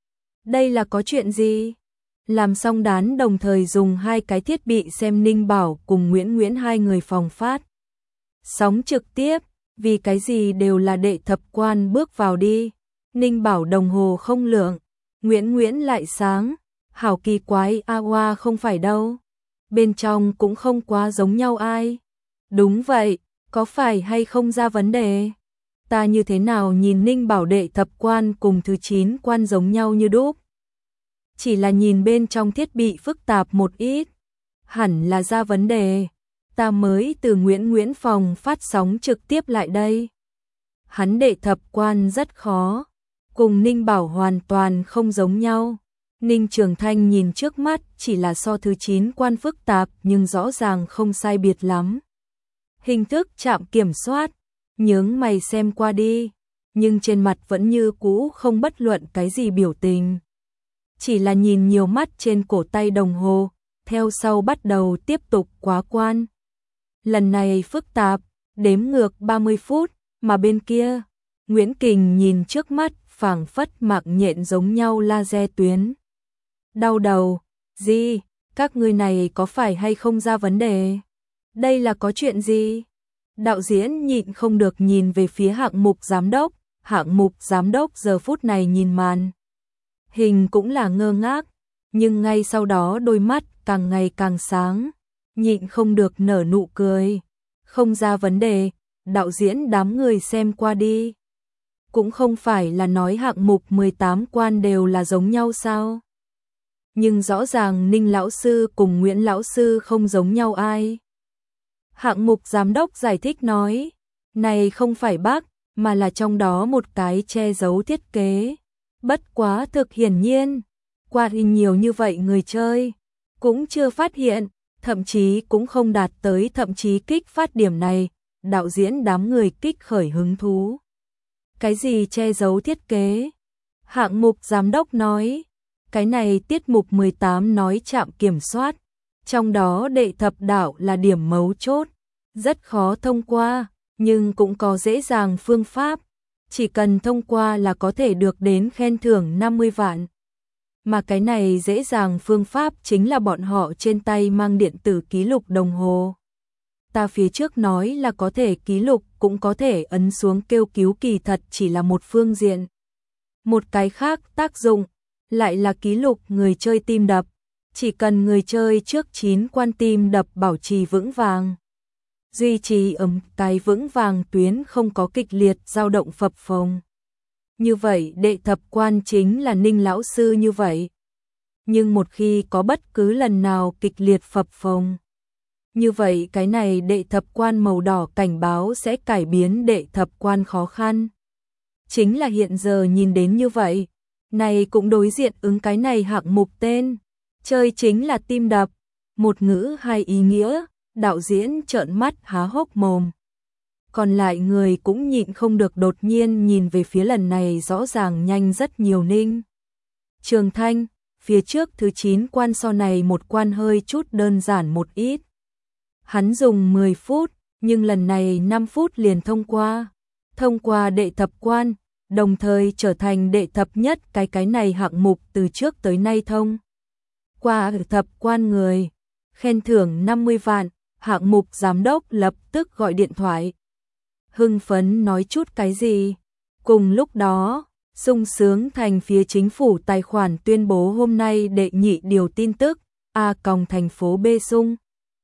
Đây là có chuyện gì? Làm xong đán đồng thời dùng hai cái thiết bị xem Ninh Bảo cùng Nguyễn Nguyễn hai người phòng phát. Sóng trực tiếp, vì cái gì đều là đệ thập quan bước vào đi. Ninh Bảo đồng hồ không lượng, Nguyễn Nguyễn lại sáng, hảo kỳ quái a oa không phải đâu. Bên trong cũng không quá giống nhau ai. Đúng vậy, có phải hay không ra vấn đề? Ta như thế nào nhìn Ninh Bảo đệ thập quan cùng thứ chín quan giống nhau như đúc. Chỉ là nhìn bên trong thiết bị phức tạp một ít. Hẳn là ra vấn đề. Ta mới từ Nguyễn Nguyễn phòng phát sóng trực tiếp lại đây. Hắn đệ thập quan rất khó. Cùng Ninh Bảo hoàn toàn không giống nhau. Ninh Trường Thanh nhìn trước mắt chỉ là so thứ chín quan phức tạp nhưng rõ ràng không sai biệt lắm. Hình thức chạm kiểm soát, nhướng mày xem qua đi, nhưng trên mặt vẫn như cũ không bất luận cái gì biểu tình. Chỉ là nhìn nhiều mắt trên cổ tay đồng hồ, theo sau bắt đầu tiếp tục quá quan. Lần này phức tạp, đếm ngược ba mươi phút, mà bên kia, Nguyễn Kình nhìn trước mắt phảng phất mạng nhện giống nhau laser tuyến. Đau đầu, gì, các ngươi này có phải hay không ra vấn đề? Đây là có chuyện gì? Đạo diễn nhịn không được nhìn về phía hạng mục giám đốc, hạng mục giám đốc giờ phút này nhìn màn. Hình cũng là ngơ ngác, nhưng ngay sau đó đôi mắt càng ngày càng sáng, nhịn không được nở nụ cười. Không ra vấn đề, đạo diễn đám người xem qua đi. Cũng không phải là nói hạng mục mười tám quan đều là giống nhau sao? Nhưng rõ ràng Ninh lão sư cùng Nguyễn lão sư không giống nhau ai. Hạng mục giám đốc giải thích nói, này không phải bug, mà là trong đó một cái che giấu thiết kế. Bất quá thực hiển nhiên, qua hình nhiều như vậy người chơi, cũng chưa phát hiện, thậm chí cũng không đạt tới thậm chí kích phát điểm này, đạo diễn đám người kích khởi hứng thú. Cái gì che giấu thiết kế? Hạng mục giám đốc nói, cái này tiết mục mười tám nói chạm kiểm soát, trong đó đệ thập đạo là điểm mấu chốt, rất khó thông qua, nhưng cũng có dễ dàng phương pháp, chỉ cần thông qua là có thể được đến khen thưởng năm mươi vạn. Mà cái này dễ dàng phương pháp chính là bọn họ trên tay mang điện tử ký lục đồng hồ. Ta phía trước nói là có thể ký lục cũng có thể ấn xuống kêu cứu, kỳ thật chỉ là một phương diện. Một cái khác tác dụng lại là ký lục người chơi tim đập, chỉ cần người chơi trước chín quan tim đập bảo trì vững vàng, duy trì ấm cái vững vàng tuyến không có kịch liệt dao động phập phồng. Như vậy đệ thập quan chính là Ninh lão sư như vậy. Nhưng một khi có bất cứ lần nào kịch liệt phập phồng, như vậy cái này đệ thập quan màu đỏ cảnh báo sẽ cải biến đệ thập quan khó khăn. Chính là hiện giờ nhìn đến như vậy, này cũng đối diện ứng cái này hạng mục tên, chơi chính là tim đập, một ngữ hai ý nghĩa, đạo diễn trợn mắt há hốc mồm. Còn lại người cũng nhịn không được đột nhiên nhìn về phía lần này rõ ràng nhanh rất nhiều Ninh Trường Thanh, phía trước thứ chín quan so này một quan hơi chút đơn giản một ít. Hắn dùng mười phút, nhưng lần này năm phút liền thông qua. Thông qua đệ thập quan, đồng thời trở thành đệ thập nhất cái cái này hạng mục từ trước tới nay thông. Qua thập quan người, khen thưởng năm mươi vạn, hạng mục giám đốc lập tức gọi điện thoại. Hưng phấn nói chút cái gì. Cùng lúc đó, sung sướng thành phía chính phủ tài khoản tuyên bố hôm nay đệ nhị điều tin tức, A còng thành phố B sung.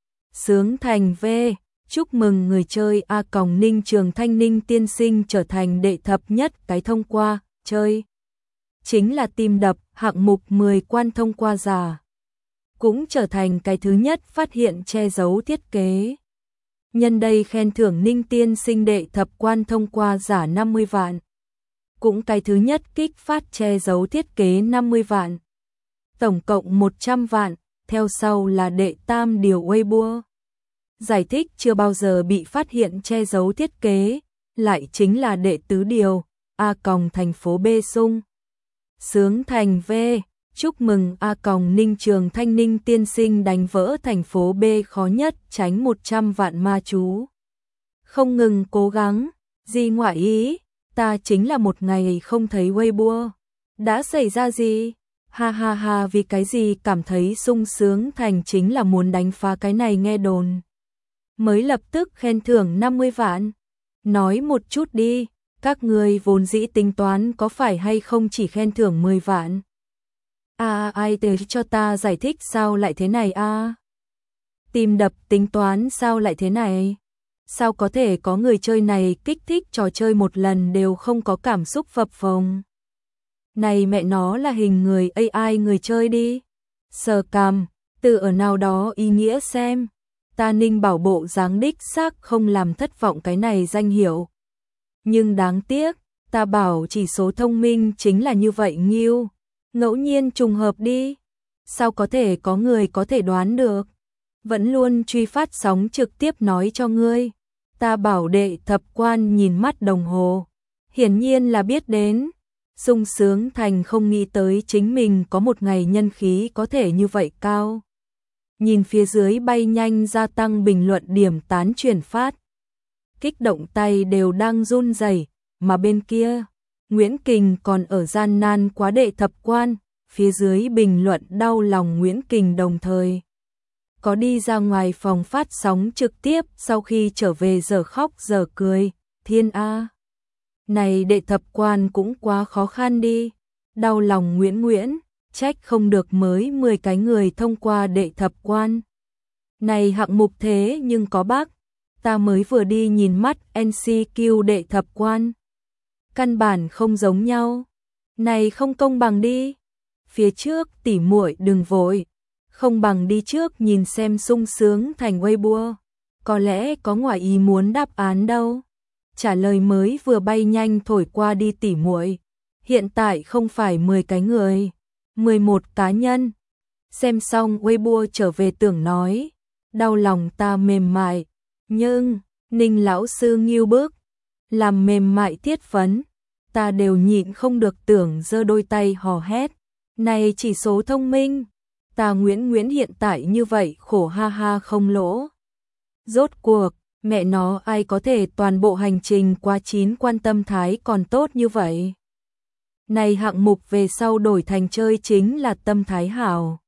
Sướng thành V, chúc mừng người chơi A còng Ninh Trường Thanh Ninh tiên sinh trở thành đệ thập nhất cái thông qua, chơi. Chính là tim đập, hạng mục mười quan thông qua giả. Cũng trở thành cái thứ nhất phát hiện che giấu thiết kế. Nhân đây khen thưởng Ninh tiên sinh đệ thập quan thông qua giả năm mươi vạn. Cũng cái thứ nhất kích phát che giấu thiết kế năm mươi vạn. Tổng cộng một trăm vạn, theo sau là đệ tam điều Weibo. Giải thích chưa bao giờ bị phát hiện che giấu thiết kế, lại chính là đệ tứ điều, A còng thành phố B sung. Sướng thành V, Chúc mừng A Còng Ninh Trường Thanh Ninh tiên sinh đánh vỡ thành phố B khó nhất tránh một trăm vạn ma chú. Không ngừng cố gắng, gì ngoại ý, ta chính là một ngày không thấy Weibo. Đã xảy ra gì? Ha ha ha, vì cái gì cảm thấy sung sướng thành chính là muốn đánh phá cái này nghe đồn. Mới lập tức khen thưởng năm mươi vạn. Nói một chút đi, các người vốn dĩ tính toán có phải hay không chỉ khen thưởng mười vạn. À ai tới cho ta giải thích sao lại thế này a? À? Tìm đập tính toán sao lại thế này? Sao có thể có người chơi này kích thích trò chơi một lần đều không có cảm xúc phập phồng? Này mẹ nó là hình người a i người chơi đi. Sờ cằm, từ ở nào đó ý nghĩa xem. Ta Ninh Bảo bộ dáng đích xác không làm thất vọng cái này danh hiệu. Nhưng đáng tiếc, ta bảo chỉ số thông minh chính là như vậy nghiêu. Ngẫu nhiên trùng hợp đi. Sao có thể có người có thể đoán được? Vẫn luôn truy phát sóng trực tiếp nói cho ngươi. Ta bảo đệ thập quan nhìn mắt đồng hồ. Hiển nhiên là biết đến. Sung sướng thành không nghĩ tới chính mình có một ngày nhân khí có thể như vậy cao. Nhìn phía dưới bay nhanh gia tăng bình luận điểm tán truyền phát. Kích động tay đều đang run rẩy, mà bên kia, Nguyễn Kình còn ở gian nan quá đệ thập quan, phía dưới bình luận đau lòng Nguyễn Kình đồng thời. Có đi ra ngoài phòng phát sóng trực tiếp sau khi trở về giờ khóc giờ cười, thiên a. Này đệ thập quan cũng quá khó khăn đi, đau lòng Nguyễn Nguyễn, trách không được mới mười cái người thông qua đệ thập quan. Này hạng mục thế nhưng có bác, ta mới vừa đi nhìn mắt en xê quy đệ thập quan. Căn bản không giống nhau, này không công bằng đi. Phía trước tỉ muội đừng vội, không bằng đi trước nhìn xem sung sướng thành Weibo, có lẽ có ngoài ý muốn đáp án đâu. Trả lời mới vừa bay nhanh thổi qua đi tỉ muội. Hiện tại không phải mười cái người, mười một cá nhân. Xem xong Weibo trở về tưởng nói, đau lòng ta mềm mại, nhưng Ninh lão sư nghiêu bức, làm mềm mại thiết phấn, ta đều nhịn không được tưởng giơ đôi tay hò hét, này chỉ số thông minh, ta Nguyễn Nguyễn hiện tại như vậy khổ ha ha không lỗ. Rốt cuộc, mẹ nó ai có thể toàn bộ hành trình qua chín quan tâm thái còn tốt như vậy. Này hạng mục về sau đổi thành chơi chính là tâm thái hảo.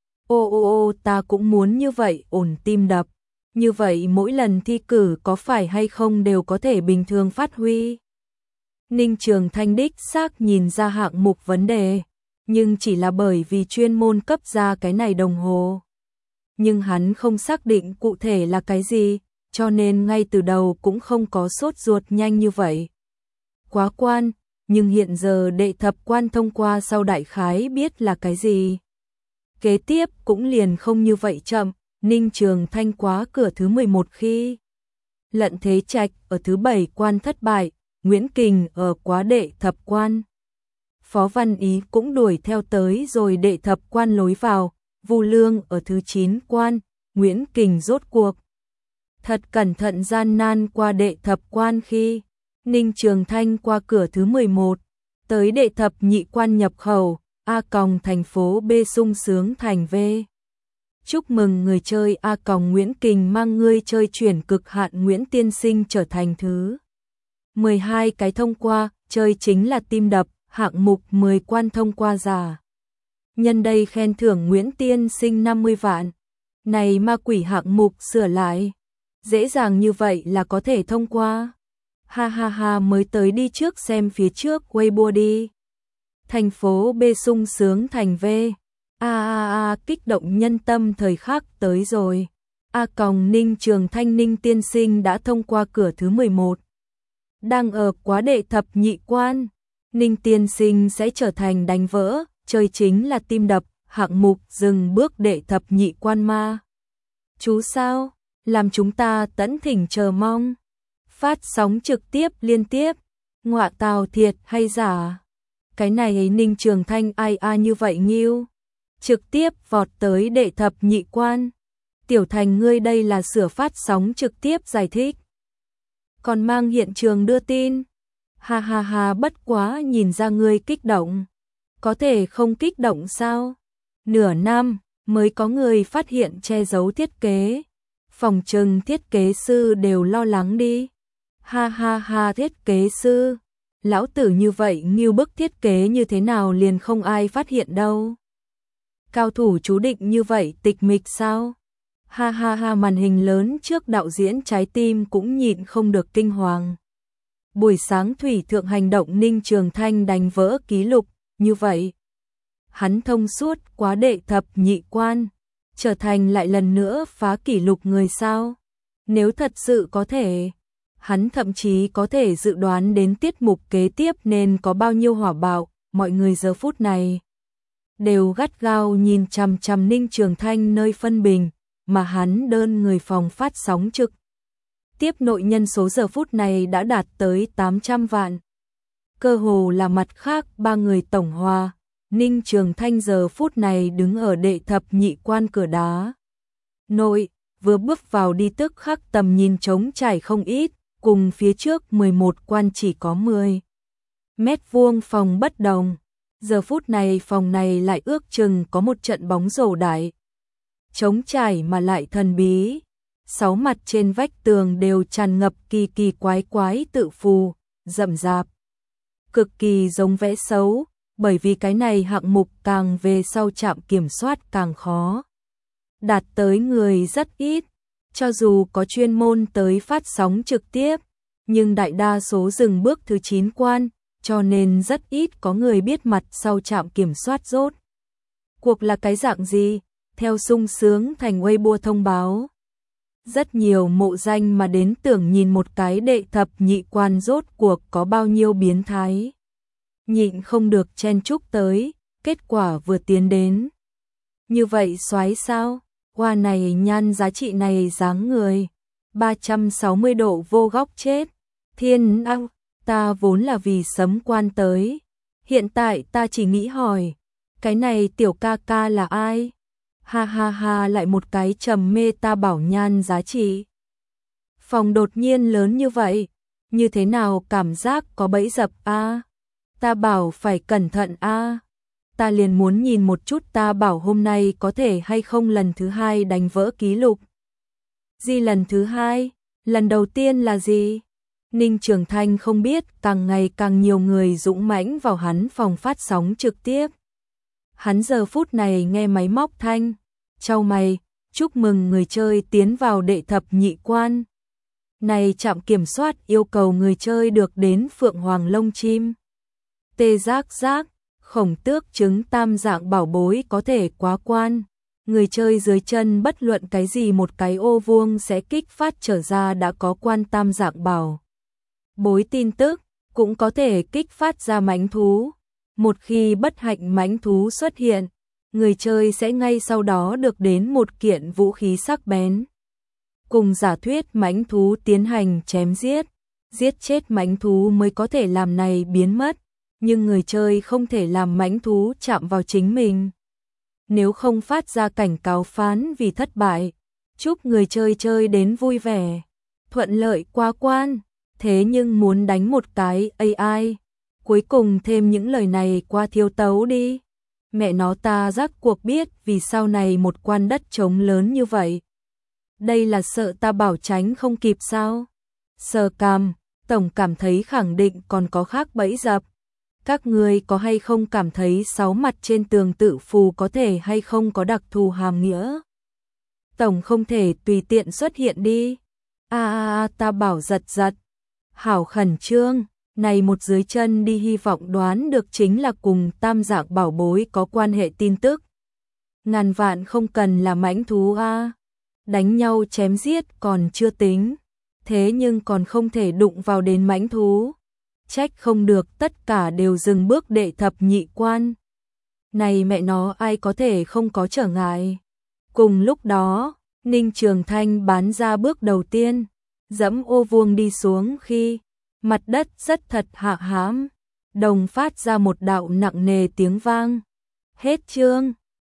Ô ô ô ta cũng muốn như vậy ổn tim đập. Như vậy mỗi lần thi cử có phải hay không đều có thể bình thường phát huy. Ninh Trường Thanh đích xác nhìn ra hạng mục vấn đề, nhưng chỉ là bởi vì chuyên môn cấp ra cái này đồng hồ. Nhưng hắn không xác định cụ thể là cái gì, cho nên ngay từ đầu cũng không có sốt ruột nhanh như vậy. Quá quan, nhưng hiện giờ đệ thập quan thông qua sau đại khái biết là cái gì. Kế tiếp cũng liền không như vậy chậm, Ninh Trường Thanh quá cửa thứ mười một khi. Lận Thế Trạch ở thứ bảy quan thất bại, Nguyễn Kình ở quá đệ thập quan. Phó Văn Ý cũng đuổi theo tới rồi đệ thập quan lối vào, Vu Lương ở thứ chín quan, Nguyễn Kình rốt cuộc. Thật cẩn thận gian nan qua đệ thập quan khi Ninh Trường Thanh qua cửa thứ mười một, tới đệ thập nhị quan nhập khẩu, A Còng thành phố B sung sướng thành V. Chúc mừng người chơi A Còng Nguyễn Kình mang ngươi chơi chuyển cực hạn Nguyễn Tiên Sinh trở thành thứ mười hai cái thông qua, chơi chính là tim đập, hạng mục mười quan thông qua giả. Nhân đây khen thưởng Nguyễn Tiên Sinh năm mươi vạn. Này ma quỷ hạng mục sửa lại. Dễ dàng như vậy là có thể thông qua. Ha ha ha mới tới đi trước xem phía trước Weibo đi. Thành phố B sung sướng thành V. A a a kích động nhân tâm thời khắc tới rồi. A Còng Ninh Trường Thanh Ninh Tiên Sinh đã thông qua cửa thứ mười một. Đang ở quá đệ thập nhị quan. Ninh Tiên Sinh sẽ trở thành đánh vỡ, chơi chính là tim đập, hạng mục dừng bước đệ thập nhị quan ma. Chú sao? Làm chúng ta tẫn thỉnh chờ mong. Phát sóng trực tiếp liên tiếp. Ngọa tào thiệt hay giả? Cái này ấy Ninh Trường Thanh ai a như vậy nghiêu. Trực tiếp vọt tới đệ thập nhị quan. Tiểu Thành ngươi đây là sửa phát sóng trực tiếp giải thích. Còn mang hiện trường đưa tin. Ha ha ha bất quá nhìn ra ngươi kích động. Có thể không kích động sao? Nửa năm mới có người phát hiện che giấu thiết kế. Phòng trừng thiết kế sư đều lo lắng đi. Ha ha ha, thiết kế sư. Lão tử như vậy nghiêu bức thiết kế như thế nào liền không ai phát hiện đâu. Cao thủ chú định như vậy tịch mịch sao? Ha ha ha, màn hình lớn trước đạo diễn trái tim cũng nhịn không được kinh hoàng. Buổi sáng thủy thượng hành động Ninh Trường Thanh đánh vỡ kỷ lục, như vậy. Hắn thông suốt quá đệ thập nhị quan, trở thành lại lần nữa phá kỷ lục người sao. Nếu thật sự có thể, hắn thậm chí có thể dự đoán đến tiết mục kế tiếp nên có bao nhiêu hỏa bạo. Mọi người giờ phút này đều gắt gao nhìn chằm chằm Ninh Trường Thanh nơi phân bình, mà hắn đơn người phòng phát sóng trực tiếp nội nhân số giờ phút này đã đạt tới tám trăm vạn. Cơ hồ là mặt khác ba người tổng hòa, Ninh Trường Thanh giờ phút này đứng ở đệ thập nhị quan cửa đá nội, vừa bước vào đi tức khắc tầm nhìn trống trải không ít, cùng phía trước mười một quan chỉ có mười mét vuông phòng bất đồng. Giờ phút này phòng này lại ước chừng có một trận bóng rổ đại. Trống trải mà lại thần bí. Sáu mặt trên vách tường đều tràn ngập kỳ kỳ quái quái tự phù, rậm rạp. Cực kỳ giống vẽ xấu, bởi vì cái này hạng mục càng về sau trạm kiểm soát càng khó. Đạt tới người rất ít, cho dù có chuyên môn tới phát sóng trực tiếp, nhưng đại đa số dừng bước thứ chín quan, cho nên rất ít có người biết mặt sau trạm kiểm soát rốt cuộc là cái dạng gì. Theo sung sướng thành Weibo thông báo, rất nhiều mộ danh mà đến tưởng nhìn một cái đệ thập nhị quan rốt cuộc có bao nhiêu biến thái. Nhịn không được chen chúc tới, kết quả vừa tiến đến. Như vậy soái sao? Hoa này nhan giá trị này dáng người. ba trăm sáu mươi độ vô góc chết. Thiên ăng, ta vốn là vì sấm quan tới. Hiện tại ta chỉ nghĩ hỏi, cái này tiểu ca ca là ai? Ha ha ha, lại một cái trầm mê ta bảo nhan giá trị. Phòng đột nhiên lớn như vậy, như thế nào cảm giác có bẫy dập a? À? Ta bảo phải cẩn thận a. À? Ta liền muốn nhìn một chút ta bảo hôm nay có thể hay không lần thứ hai đánh vỡ kỷ lục. Gì lần thứ hai? Lần đầu tiên là gì? Ninh Trường Thanh không biết, càng ngày càng nhiều người dũng mãnh vào hắn phòng phát sóng trực tiếp. Hắn giờ phút này nghe máy móc thanh, chau mày, chúc mừng người chơi tiến vào đệ thập nhị quan. Này trạm kiểm soát yêu cầu người chơi được đến Phượng Hoàng lông chim. Tê giác giác, khổng tước trứng tam dạng bảo bối có thể quá quan. Người chơi dưới chân bất luận cái gì một cái ô vuông sẽ kích phát trở ra đã có quan tam dạng bảo bối tin tức, cũng có thể kích phát ra mãnh thú. Một khi bất hạnh mãnh thú xuất hiện, người chơi sẽ ngay sau đó được đến một kiện vũ khí sắc bén. Cùng giả thuyết mãnh thú tiến hành chém giết, giết chết mãnh thú mới có thể làm này biến mất, nhưng người chơi không thể làm mãnh thú chạm vào chính mình. Nếu không phát ra cảnh cáo phán vì thất bại, chúc người chơi chơi đến vui vẻ, thuận lợi qua quan, thế nhưng muốn đánh một cái a i. Cuối cùng thêm những lời này qua thiếu tấu đi. Mẹ nó ta rắc cuộc biết vì sau này một quan đất trống lớn như vậy. Đây là sợ ta bảo tránh không kịp sao? Sờ cằm, tổng cảm thấy khẳng định còn có khác bẫy dập. Các người có hay không cảm thấy sáu mặt trên tường tự phù có thể hay không có đặc thù hàm nghĩa? Tổng không thể tùy tiện xuất hiện đi. A a a, ta bảo giật giật. Hảo khẩn trương. Này một dưới chân đi, hy vọng đoán được chính là cùng tam dạng bảo bối có quan hệ tin tức. Ngàn vạn không cần là mãnh thú a. Đánh nhau chém giết còn chưa tính, thế nhưng còn không thể đụng vào đến mãnh thú. Trách không được tất cả đều dừng bước đệ thập nhị quan. Này mẹ nó ai có thể không có trở ngại. Cùng lúc đó, Ninh Trường Thanh bán ra bước đầu tiên, dẫm ô vuông đi xuống khi mặt đất rất thật hạ hám, đồng phát ra một đạo nặng nề tiếng vang. Hết chương.